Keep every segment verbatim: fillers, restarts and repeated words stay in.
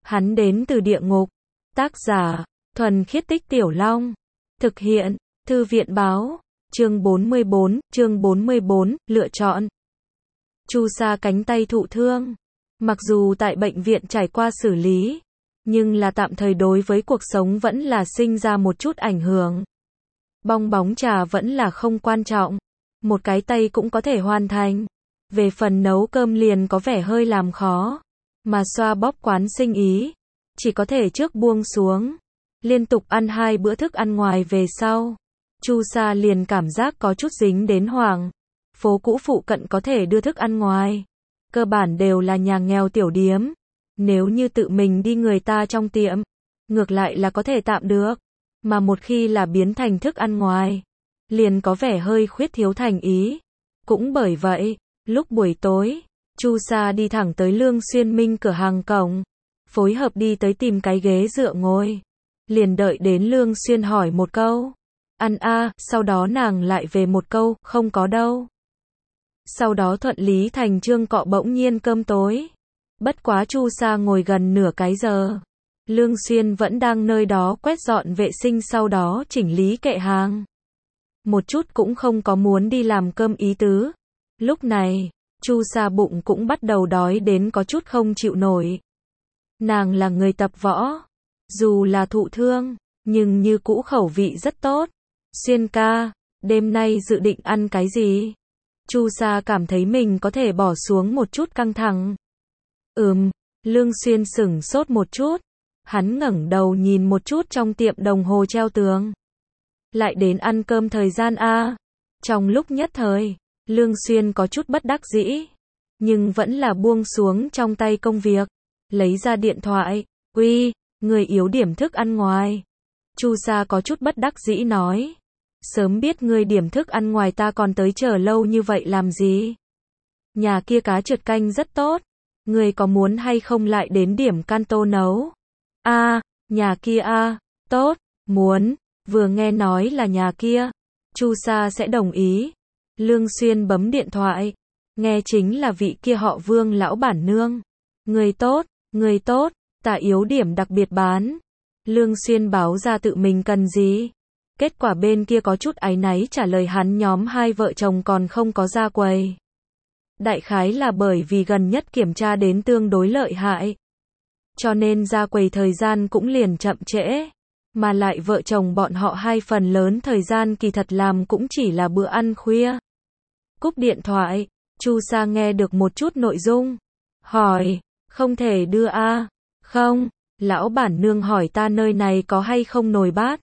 Hắn đến từ địa ngục. Tác giả, Thuần Khiết Tích Tiểu Long. Thực hiện, Thư viện báo. Chương bốn mươi bốn, chương bốn mươi bốn, lựa chọn. Chu Sa cánh tay thụ thương. Mặc dù tại bệnh viện trải qua xử lý, nhưng là tạm thời đối với cuộc sống vẫn là sinh ra một chút ảnh hưởng. Bong bóng trà vẫn là không quan trọng. Một cái tay cũng có thể hoàn thành. Về phần nấu cơm liền có vẻ hơi làm khó. Mà xoa bóp quán sinh ý, chỉ có thể trước buông xuống. Liên tục ăn hai bữa thức ăn ngoài về sau, Chu Sa liền cảm giác có chút dính đến hoảng. Phố cũ phụ cận có thể đưa thức ăn ngoài, cơ bản đều là nhà nghèo tiểu điếm. Nếu như tự mình đi người ta trong tiệm, ngược lại là có thể tạm được. Mà một khi là biến thành thức ăn ngoài, liền có vẻ hơi khuyết thiếu thành ý. Cũng bởi vậy, lúc buổi tối, Chu Sa đi thẳng tới Lương Xuyên Minh cửa hàng cổng, phối hợp đi tới tìm cái ghế dựa ngồi. Liền đợi đến Lương Xuyên hỏi một câu, ăn a, sau đó nàng lại về một câu, không có đâu. Sau đó thuận lý thành chương cọ bỗng nhiên cơm tối. Bất quá Chu Sa ngồi gần nửa cái giờ. Lương Xuyên vẫn đang nơi đó quét dọn vệ sinh, sau đó chỉnh lý kệ hàng. Một chút cũng không có muốn đi làm cơm ý tứ. Lúc này, Chu Sa bụng cũng bắt đầu đói đến có chút không chịu nổi. Nàng là người tập võ, dù là thụ thương, nhưng như cũ khẩu vị rất tốt. Xuyên ca, đêm nay dự định ăn cái gì? Chu Sa cảm thấy mình có thể bỏ xuống một chút căng thẳng. Ừm, Lương Xuyên sửng sốt một chút. Hắn ngẩng đầu nhìn một chút trong tiệm đồng hồ treo tường. Lại đến ăn cơm thời gian a. Trong lúc nhất thời, Lương Xuyên có chút bất đắc dĩ, nhưng vẫn là buông xuống trong tay công việc, lấy ra điện thoại. Uy, người yếu điểm thức ăn ngoài. Chu Sa có chút bất đắc dĩ nói. Sớm biết ngươi điểm thức ăn ngoài ta còn tới chờ lâu như vậy làm gì? Nhà kia cá trượt canh rất tốt. Ngươi có muốn hay không lại đến điểm canto nấu? A, à, nhà kia a, à, tốt, muốn. Vừa nghe nói là nhà kia, Chu Sa sẽ đồng ý. Lương Xuyên bấm điện thoại, nghe chính là vị kia họ Vương lão bản nương. Người tốt, người tốt, ta yếu điểm đặc biệt bán. Lương Xuyên báo ra tự mình cần gì. Kết quả bên kia có chút áy náy trả lời hắn nhóm hai vợ chồng còn không có ra quầy. Đại khái là bởi vì gần nhất kiểm tra đến tương đối lợi hại, cho nên ra quầy thời gian cũng liền chậm trễ. Mà lại vợ chồng bọn họ hai phần lớn thời gian kỳ thật làm cũng chỉ là bữa ăn khuya. Cúp điện thoại, Chu Sa nghe được một chút nội dung. Hỏi, không thể đưa a? À? Không, lão bản nương hỏi ta nơi này có hay không nồi bát.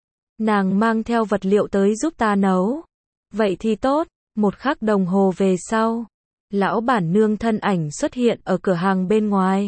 Nàng mang theo vật liệu tới giúp ta nấu. Vậy thì tốt. Một khắc đồng hồ về sau, lão bản nương thân ảnh xuất hiện ở cửa hàng bên ngoài.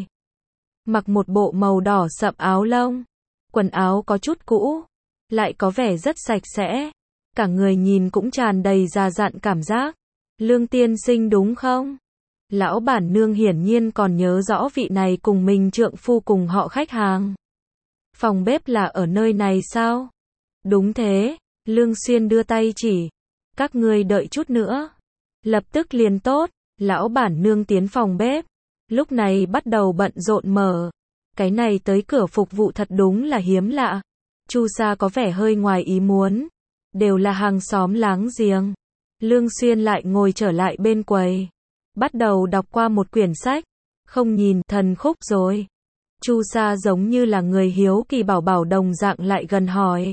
Mặc một bộ màu đỏ sậm áo lông. Quần áo có chút cũ, lại có vẻ rất sạch sẽ. Cả người nhìn cũng tràn đầy già dặn cảm giác. Lương tiên sinh đúng không? Lão bản nương hiển nhiên còn nhớ rõ vị này cùng mình trượng phu cùng họ khách hàng. Phòng bếp là ở nơi này sao? Đúng thế, Lương Xuyên đưa tay chỉ. Các ngươi đợi chút nữa. Lập tức liền tốt. Lão bản nương tiến phòng bếp. Lúc này bắt đầu bận rộn mở. Cái này tới cửa phục vụ thật đúng là hiếm lạ. Chu Sa có vẻ hơi ngoài ý muốn. Đều là hàng xóm láng giềng. Lương Xuyên lại ngồi trở lại bên quầy. Bắt đầu đọc qua một quyển sách. Không nhìn thần khúc rồi. Chu Sa giống như là người hiếu kỳ bảo bảo đồng dạng lại gần hỏi.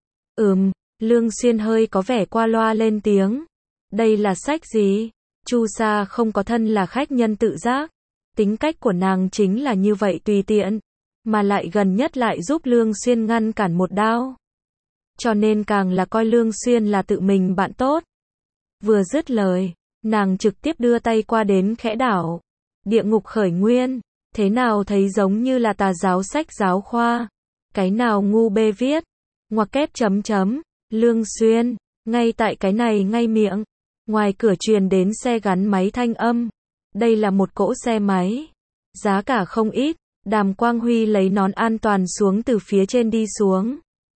Ừm, Lương Xuyên hơi có vẻ qua loa lên tiếng. Đây là sách gì? Chu Sa không có thân là khách nhân tự giác. Tính cách của nàng chính là như vậy tùy tiện, mà lại gần nhất lại giúp Lương Xuyên ngăn cản một đao. Cho nên càng là coi Lương Xuyên là tự mình bạn tốt. Vừa dứt lời, nàng trực tiếp đưa tay qua đến khẽ đảo. Địa ngục khởi nguyên, thế nào thấy giống như là tà giáo sách giáo khoa. Cái nào ngu bê viết, ngoặc kép chấm chấm, Lương Xuyên, ngay tại cái này ngay miệng. Ngoài cửa truyền đến xe gắn máy thanh âm. Đây là một cỗ xe máy. Giá cả không ít. Đàm Quang Huy lấy nón an toàn xuống từ phía trên đi xuống.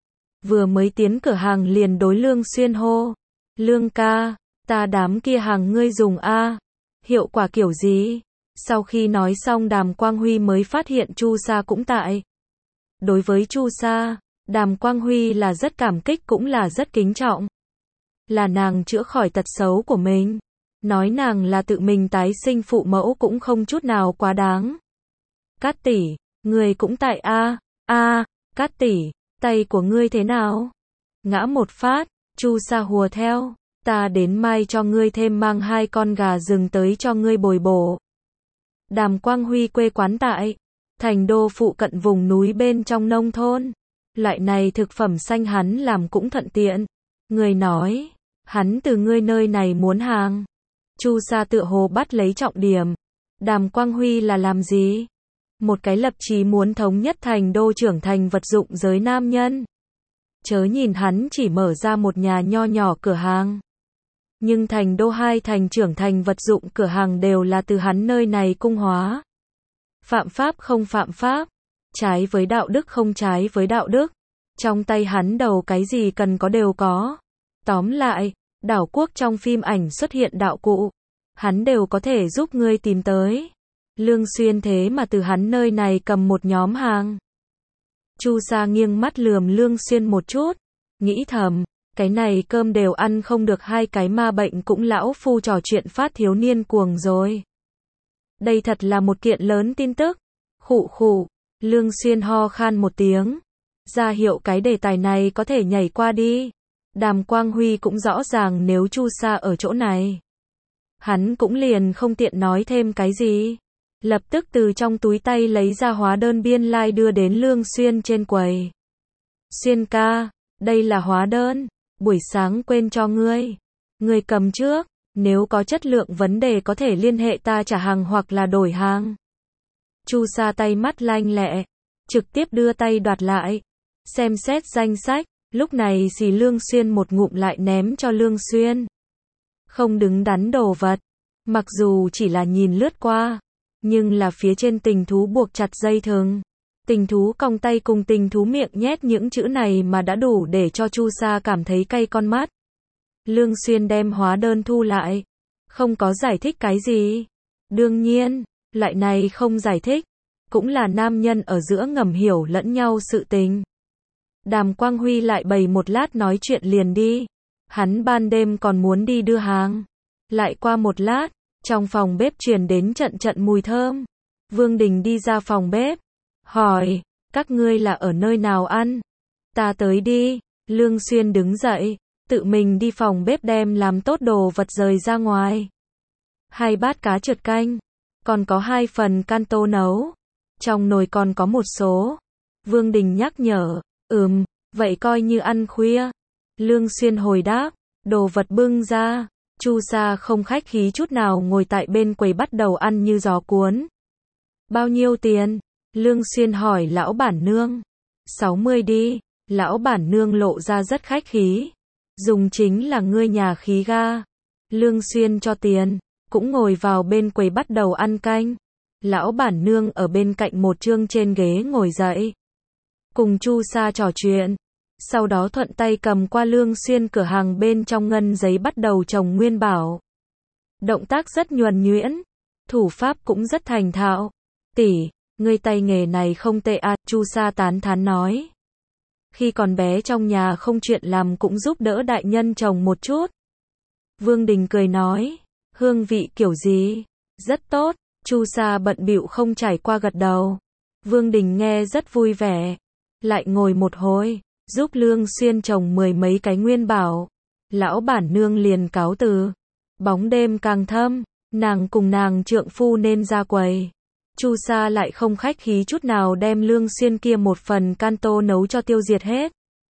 Vừa mới tiến cửa hàng liền đối Lương Xuyên hô. Lương ca, ta đám kia hàng ngươi dùng a, hiệu quả kiểu gì? Sau khi nói xong Đàm Quang Huy mới phát hiện Chu Sa cũng tại. Đối với Chu Sa, Đàm Quang Huy là rất cảm kích cũng là rất kính trọng. Là nàng chữa khỏi tật xấu của mình. Nói nàng là tự mình tái sinh phụ mẫu cũng không chút nào quá đáng. Cát tỷ, người cũng tại a a Cát tỷ, tay của ngươi thế nào? Ngã một phát, Chu Sa hùa theo. Ta đến mai cho ngươi thêm mang hai con gà rừng tới cho ngươi bồi bổ. Đàm Quang Huy quê quán tại thành đô phụ cận vùng núi bên trong nông thôn. Loại này thực phẩm xanh hắn làm cũng thuận tiện. Người nói, hắn từ ngươi nơi này muốn hàng. Chu Sa tựa hồ bắt lấy trọng điểm. Đàm Quang Huy là làm gì? Một cái lập chí muốn thống nhất thành đô trưởng thành vật dụng giới nam nhân. Chớ nhìn hắn chỉ mở ra một nhà nho nhỏ cửa hàng. Nhưng thành đô hai thành trưởng thành vật dụng cửa hàng đều là từ hắn nơi này cung hóa. Phạm pháp không phạm pháp, trái với đạo đức không trái với đạo đức. Trong tay hắn đầu cái gì cần có đều có. Tóm lại, đảo quốc trong phim ảnh xuất hiện đạo cụ, hắn đều có thể giúp ngươi tìm tới. Lương Xuyên thế mà từ hắn nơi này cầm một nhóm hàng. Chu Sa nghiêng mắt lườm Lương Xuyên một chút, nghĩ thầm, cái này cơm đều ăn không được hai cái ma bệnh cũng lão phu trò chuyện phát thiếu niên cuồng rồi. Đây thật là một kiện lớn tin tức. Khụ khụ, Lương Xuyên ho khan một tiếng, ra hiệu cái đề tài này có thể nhảy qua đi. Đàm Quang Huy cũng rõ ràng nếu Chu Sa ở chỗ này, hắn cũng liền không tiện nói thêm cái gì. Lập tức từ trong túi tay lấy ra hóa đơn biên lai like đưa đến Lương Xuyên trên quầy. Xuyên ca, đây là hóa đơn, buổi sáng quên cho ngươi. Ngươi cầm trước, nếu có chất lượng vấn đề có thể liên hệ ta trả hàng hoặc là đổi hàng. Chu Sa tay mắt lanh lẹ, trực tiếp đưa tay đoạt lại. Xem xét danh sách, lúc này xì Lương Xuyên một ngụm lại ném cho Lương Xuyên. Không đứng đắn đồ vật, mặc dù chỉ là nhìn lướt qua, nhưng là phía trên tình thú buộc chặt dây thừng. Tình thú cong tay cùng tình thú miệng nhét những chữ này mà đã đủ để cho Chu Sa cảm thấy cay con mắt. Lương Xuyên đem hóa đơn thu lại, không có giải thích cái gì. Đương nhiên, loại này không giải thích, cũng là nam nhân ở giữa ngầm hiểu lẫn nhau sự tình. Đàm Quang Huy lại bày một lát nói chuyện liền đi. Hắn ban đêm còn muốn đi đưa hàng. Lại qua một lát, trong phòng bếp truyền đến trận trận mùi thơm. Vương Đình đi ra phòng bếp, hỏi, các ngươi là ở nơi nào ăn? Ta tới đi. Lương Xuyên đứng dậy, tự mình đi phòng bếp đem làm tốt đồ vật rời ra ngoài. Hai bát cá trượt canh, còn có hai phần can tô nấu. Trong nồi còn có một số. Vương Đình nhắc nhở, ừm, vậy coi như ăn khuya. Lương Xuyên hồi đáp, đồ vật bưng ra. Chu Sa không khách khí chút nào ngồi tại bên quầy bắt đầu ăn như gió cuốn. Bao nhiêu tiền? Lương Xuyên hỏi lão bản nương. sáu mươi đi. Lão bản nương lộ ra rất khách khí. Dùng chính là ngươi nhà khí ga. Lương Xuyên cho tiền, cũng ngồi vào bên quầy bắt đầu ăn canh. Lão bản nương ở bên cạnh một chương trên ghế ngồi dậy, cùng Chu Sa trò chuyện. Sau đó thuận tay cầm qua Lương Xuyên cửa hàng bên trong ngân giấy bắt đầu trồng nguyên bảo. Động tác rất nhuần nhuyễn, thủ pháp cũng rất thành thạo. Tỷ, ngươi tay nghề này không tệ à, Chu Sa tán thán nói. Khi còn bé trong nhà không chuyện làm cũng giúp đỡ đại nhân trồng một chút. Vương Đình cười nói, hương vị kiểu gì? Rất tốt. Chu Sa bận bịu không trải qua gật đầu. Vương Đình nghe rất vui vẻ. Lại ngồi một hồi, giúp Lương Xuyên trồng mười mấy cái nguyên bảo. Lão bản nương liền cáo từ. Bóng đêm càng thâm, nàng cùng nàng trượng phu nên ra quầy. Chu Sa lại không khách khí chút nào đem Lương Xuyên kia một phần can tô nấu cho tiêu diệt hết.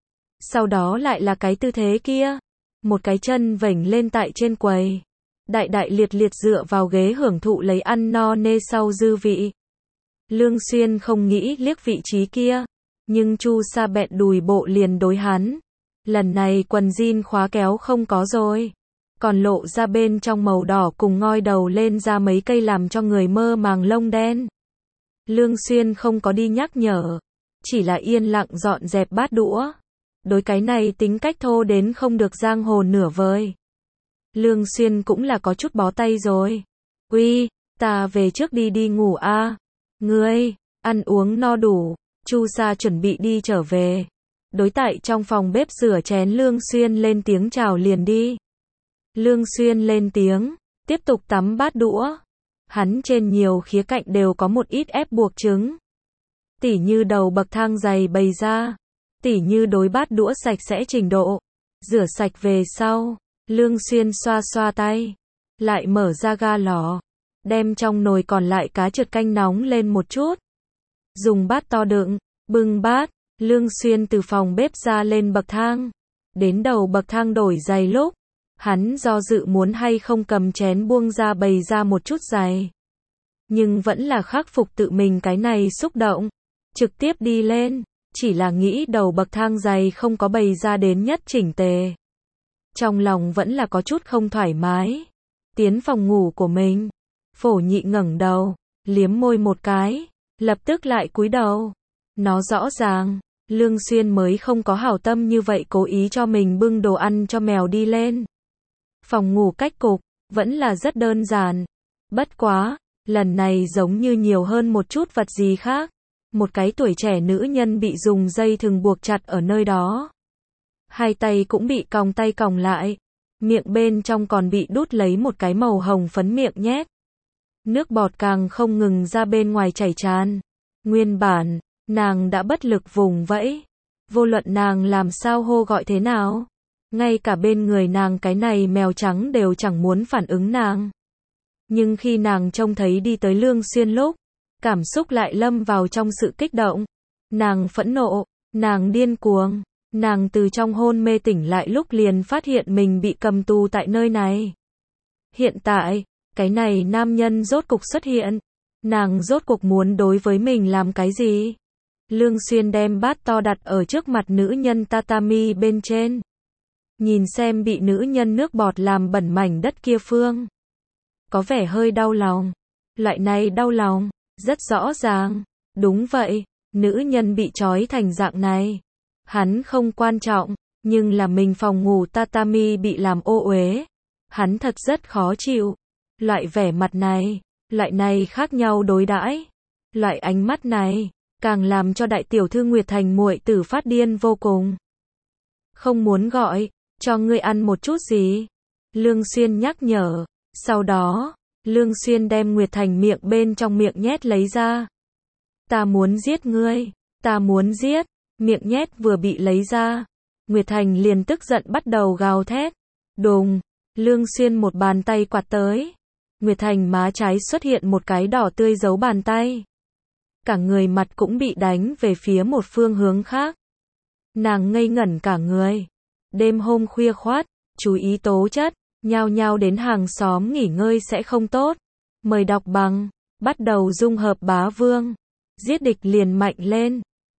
Sau đó lại là cái tư thế kia. Một cái chân vểnh lên tại trên quầy. Đại đại liệt liệt dựa vào ghế hưởng thụ lấy ăn no nê sau dư vị. Lương Xuyên không nghĩ liếc vị trí kia. Nhưng Chu Sa bẹn đùi bộ liền đối hắn. Lần này quần jean khóa kéo không có rồi. Còn lộ ra bên trong màu đỏ cùng ngoi đầu lên ra mấy cây làm cho người mơ màng lông đen. Lương Xuyên không có đi nhắc nhở. Chỉ là yên lặng dọn dẹp bát đũa. Đối cái này tính cách thô đến không được giang hồ nửa vời. Lương Xuyên cũng là có chút bó tay rồi. Uy, Ta về trước đi đi ngủ a. Ngươi, ăn uống no đủ, Chu Sa chuẩn bị đi trở về. Đối tại trong phòng bếp rửa chén Lương Xuyên lên tiếng chào liền đi. Lương Xuyên lên tiếng, tiếp tục tắm bát đũa. Hắn trên nhiều khía cạnh đều có một ít ép buộc chứng. Tỉ như đầu bậc thang dày bày ra, tỉ như đối bát đũa sạch sẽ trình độ. Rửa sạch về sau, Lương Xuyên xoa xoa tay, lại mở ra ga lò, đem trong nồi còn lại cá trượt canh nóng lên một chút. Dùng bát to đựng, bưng bát, Lương Xuyên từ phòng bếp ra lên bậc thang. Đến đầu bậc thang đổi giày lúc, hắn do dự muốn hay không cầm chén buông ra bày ra một chút giày. Nhưng vẫn là khắc phục tự mình cái này xúc động. Trực tiếp đi lên, chỉ là nghĩ đầu bậc thang giày không có bày ra đến nhất chỉnh tề. Trong lòng vẫn là có chút không thoải mái. Tiến phòng ngủ của mình, Phổ Nhị ngẩng đầu, liếm môi một cái, lập tức lại cúi đầu. Nó rõ ràng, Lương Xuyên mới không có hảo tâm như vậy cố ý cho mình bưng đồ ăn cho mèo đi lên. Phòng ngủ cách cục, vẫn là rất đơn giản. Bất quá, lần này giống như nhiều hơn một chút vật gì khác. Một cái tuổi trẻ nữ nhân bị dùng dây thừng buộc chặt ở nơi đó. Hai tay cũng bị còng tay còng lại. Miệng bên trong còn bị đút lấy một cái màu hồng phấn miệng nhét. Nước bọt càng không ngừng ra bên ngoài chảy tràn. Nguyên bản, nàng đã bất lực vùng vẫy. Vô luận nàng làm sao hô gọi thế nào. Ngay cả bên người nàng cái này mèo trắng đều chẳng muốn phản ứng nàng. Nhưng khi nàng trông thấy đi tới Lương Xuyên lúc, cảm xúc lại lâm vào trong sự kích động. Nàng phẫn nộ, nàng điên cuồng, nàng từ trong hôn mê tỉnh lại lúc liền phát hiện mình bị cầm tù tại nơi này. Hiện tại, cái này nam nhân rốt cục xuất hiện. Nàng rốt cục muốn đối với mình làm cái gì? Lương Xuyên đem bát to đặt ở trước mặt nữ nhân tatami bên trên. Nhìn xem bị nữ nhân nước bọt làm bẩn mảnh đất kia phương. Có vẻ hơi đau lòng. Loại này đau lòng, rất rõ ràng. Đúng vậy, nữ nhân bị trói thành dạng này. Hắn không quan trọng, nhưng là mình phòng ngủ tatami bị làm ô uế. Hắn thật rất khó chịu. Loại vẻ mặt này, loại này khác nhau đối đãi, loại ánh mắt này, càng làm cho đại tiểu thư Nguyệt Thành muội tử phát điên vô cùng. Không muốn gọi, cho ngươi ăn một chút gì? Lương Xuyên nhắc nhở. Sau đó, Lương Xuyên đem Nguyệt Thành miệng bên trong miệng nhét lấy ra. Ta muốn giết ngươi, ta muốn giết. Miệng nhét vừa bị lấy ra, Nguyệt Thành liền tức giận bắt đầu gào thét. Đùng, Lương Xuyên một bàn tay quạt tới. Nguyệt Thành má trái xuất hiện một cái đỏ tươi dấu bàn tay. Cả người mặt cũng bị đánh về phía một phương hướng khác. Nàng ngây ngẩn cả người. Đêm hôm khuya khoắt, chú ý tố chất, nhao nhao đến hàng xóm nghỉ ngơi sẽ không tốt. Mời đọc bằng, bắt đầu dung hợp bá vương. Giết địch liền mạnh lên.